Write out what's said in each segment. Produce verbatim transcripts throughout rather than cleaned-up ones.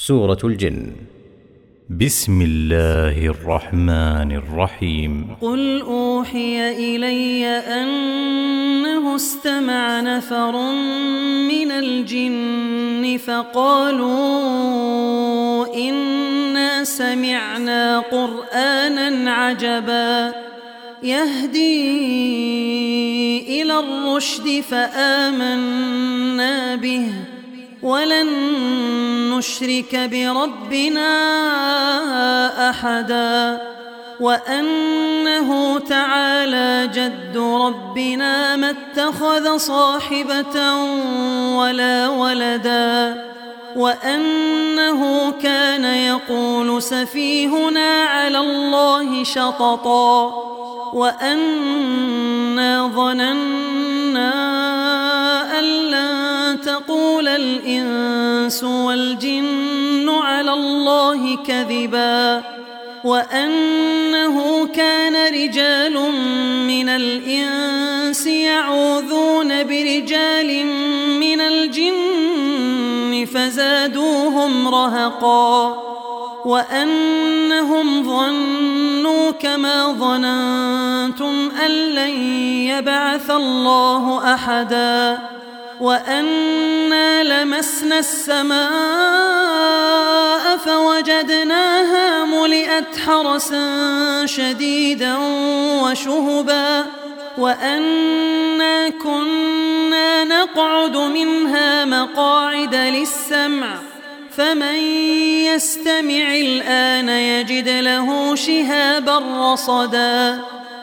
سورة الجن. بسم الله الرحمن الرحيم. قل أوحي إلي أنه استمع نفر من الجن فقالوا إنا سمعنا قرآنا عجبا يهدي إلى الرشد فآمنا به ولن نشرك بربنا أحدا وأنه تعالى جد ربنا ما اتخذ صاحبة ولا ولدا وأنه كان يقول سفيهنا على الله شططا وأنا ظننا أن لن تقول الإنس والجن على الله كذبا وأنه كان رجال من الإنس يعوذون برجال من الجن فزادوهم رهقا وأنهم ظنوا كما ظننتم أن لن يبعث الله أحدا وأنا لمسنا السماء فوجدناها ملئت حرسا شديدا وشهبا وأنا كنا نقعد منها مقاعد للسمع فمن يستمع الآن يجد له شهابا رصدا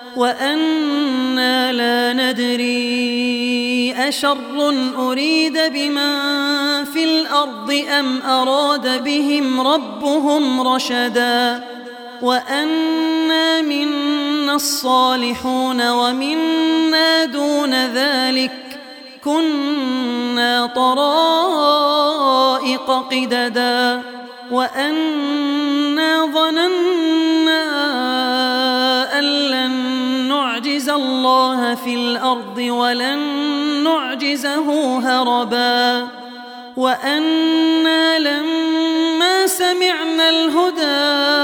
وأنا لا ندري أشر أريد بمن في الأرض أم أراد بهم ربهم رشدا وأنا منا الصالحون ومنا دون ذلك كنا طرائق قددا وأنا ظننا أن لن نعجز الله في الأرض ولن نعجزه هربا وأنا لما سمعنا الهدى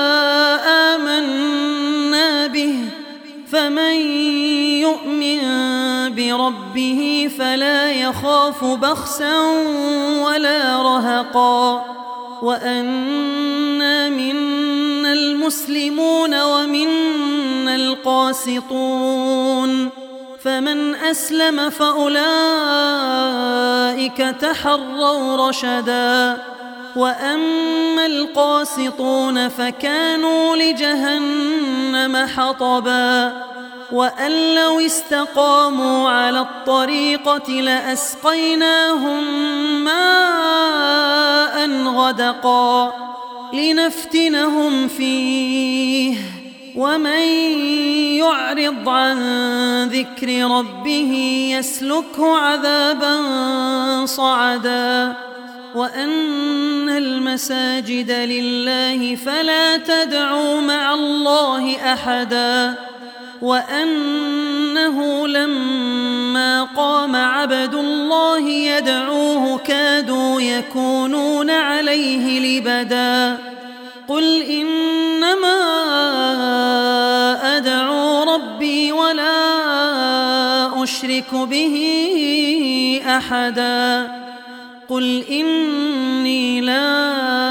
آمنا به فمن يؤمن بربه فلا يخاف بخسا ولا رهقا وأنا منا المسلمون ومنا القاسطون فمن أسلم فأولئك تحروا رشدا وأما القاسطون فكانوا لجهنم حطبا وأن لو استقاموا على الطريقة لأسقيناهم ماء غدقا لنفتنهم فيه ومن يعرض عن ذكر ربه يسلكه عذابا صعدا وأن المساجد لله فلا تدعوا مع الله أحدا وأنه لما قام عبد الله يدعوه كادوا يكونون عليه لبدا قل إنما أدعو ربي ولا أشرك به أحدا قل إني لا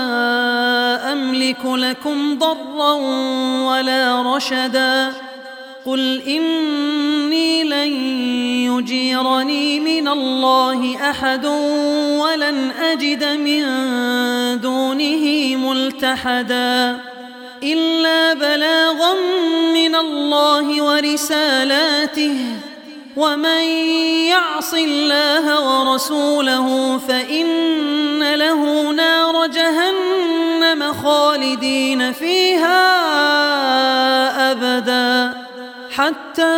أملك لكم ضرا ولا رشدا قل إني لن يجيرني من الله أحد ولن أجد من دونه ملتحدا إلا بلاغا من الله ورسالاته ومن يعص الله ورسوله فإن له نار جهنم خالدين فيها أبدا حتى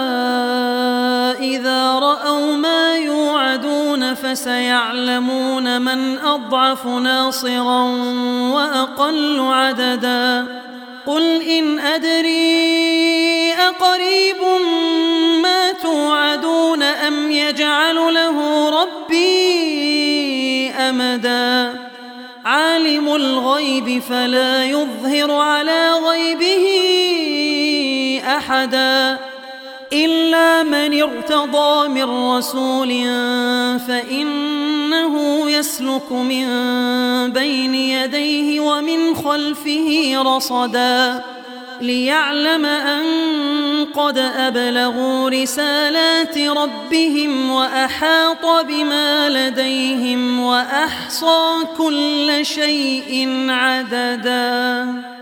إذا رأوا ما يوعدون فسيعلمون من أضعف ناصرا وأقل عددا قل إن أدري أقريب ما توعدون أم يجعل له ربي أمدا عالم الغيب فلا يظهر على غيبه أحدا إلا من ارتضى من رسول فإنه يسلك من بين يديه ومن خلفه رصدا ليعلم أن قد أبلغوا رسالات ربهم وأحاط بما لديهم وأحصى كل شيء عددا.